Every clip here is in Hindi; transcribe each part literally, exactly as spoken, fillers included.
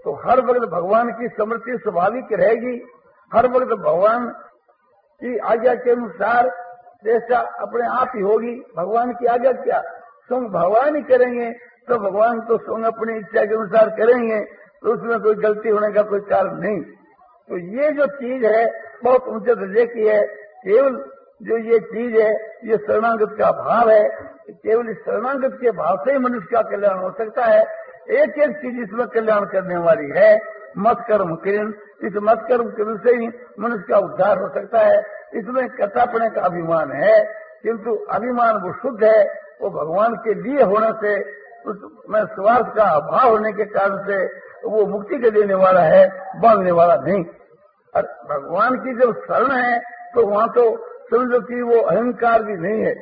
तो हर वक्त भगवान की स्मृति स्वाभाविक रहेगी। हर वक्त भगवान की आज्ञा के अनुसार जैसा अपने आप ही होगी। भगवान की आज्ञा क्या, स्वयं भगवान ही करेंगे, तो भगवान तो स्वयं अपनी इच्छा के अनुसार करेंगे, तो उसमें कोई गलती होने का कोई कारण नहीं। तो ये जो चीज है बहुत ऊंचे दर्जे की है। केवल जो ये चीज है, ये शरणागत का भाव है। केवल इस शरणागत के भाव से ही मनुष्य का कल्याण हो सकता है। एक एक चीज इसमें कल्याण करने वाली है, मत कर्म किरण। इस मत कर्म किरण से ही मनुष्य का उद्धार हो सकता है। इसमें कर्तापने का अभिमान है, किंतु अभिमान वो शुद्ध है, वो भगवान के लिए होने से, उसमें स्वार्थ का अभाव होने के कारण से वो मुक्ति के देने वाला है, बांधने वाला नहीं। और भगवान की जब शरण है तो वहाँ तो समझो कि वो अहंकार भी नहीं है,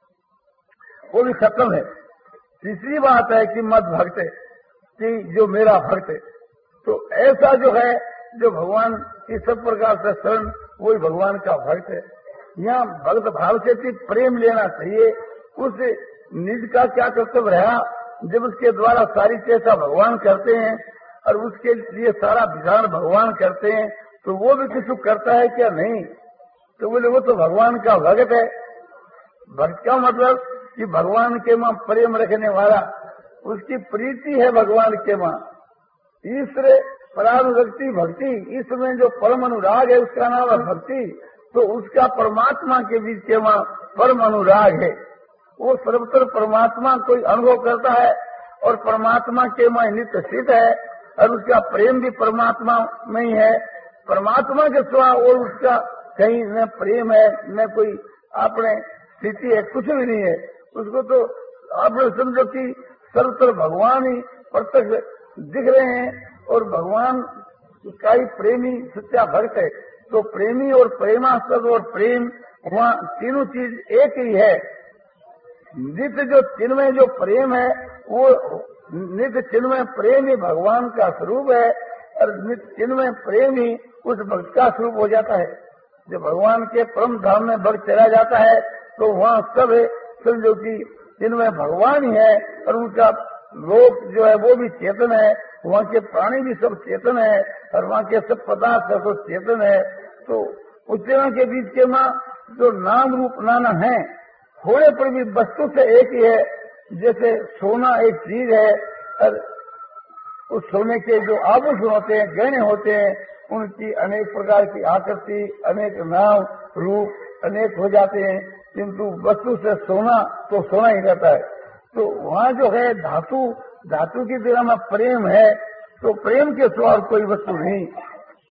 वो भी खत्म है। तीसरी बात है कि मत भक्त है, कि जो मेरा भक्त है, तो ऐसा जो है जो भगवान की सब प्रकार से शरण, वही भगवान का भक्त है। यहाँ भक्त भाव से भी प्रेम लेना चाहिए। उस निज का क्या कर्तव्य रहा, जब उसके द्वारा सारी चेष्टा भगवान करते हैं और उसके लिए सारा विधान भगवान करते हैं, तो वो भी कुछ करता है क्या? नहीं। तो बोले वो तो भगवान का भक्त है। भक्त का मतलब कि भगवान के मां प्रेम रखने वाला, उसकी प्रीति है भगवान के मां। ईश्वर परानुरक्ति भक्ति, ईश्वर में जो परम अनुराग है उसका नाम है भक्ति। तो उसका परमात्मा के बीच के मां परम अनुराग है। वो सर्वत्र परमात्मा कोई अनुभव करता है और परमात्मा के मां नित्य स्थित है, और उसका प्रेम भी परमात्मा में ही है। परमात्मा के सिवा और उसका कहीं न प्रेम है न कोई अपने स्थिति है, कुछ भी नहीं है। उसको तो आपने समझो कि सर्वत्र भगवान ही प्रत्यक्ष दिख रहे हैं, और भगवान का ही प्रेमी सच्चा भक्त है। तो प्रेमी और प्रेमास्पद और प्रेम, वहाँ तीनों चीज एक ही है। नित्य जो चिन्मय जो प्रेम है, वो नित्य चिन्मय प्रेम ही भगवान का स्वरूप है, और नित्य चिन्मय प्रेम ही उस भक्त का स्वरूप हो जाता है। जब भगवान के परम धाम में भक्त चला जाता है तो वहाँ सब समझो कि चिन्मय भगवान ही है, और उनका लोक जो है वो भी चेतन है, वहाँ के प्राणी भी सब चेतन है, और वहाँ के सब पदार्थ सब चेतन है। तो उच्चरण के बीच के माँ जो नाम रूप नाना है, होने पर भी वस्तु से एक ही है। जैसे सोना एक चीज है, और उस सोने के जो आभूषण होते हैं, गहने होते हैं, उनकी अनेक प्रकार की आकृति, अनेक नाम रूप अनेक हो जाते हैं, किंतु वस्तु से सोना तो सोना ही रहता है। तो वहाँ जो है धातु, धातु की तरह में प्रेम है, तो प्रेम के सिवा कोई वस्तु नहीं।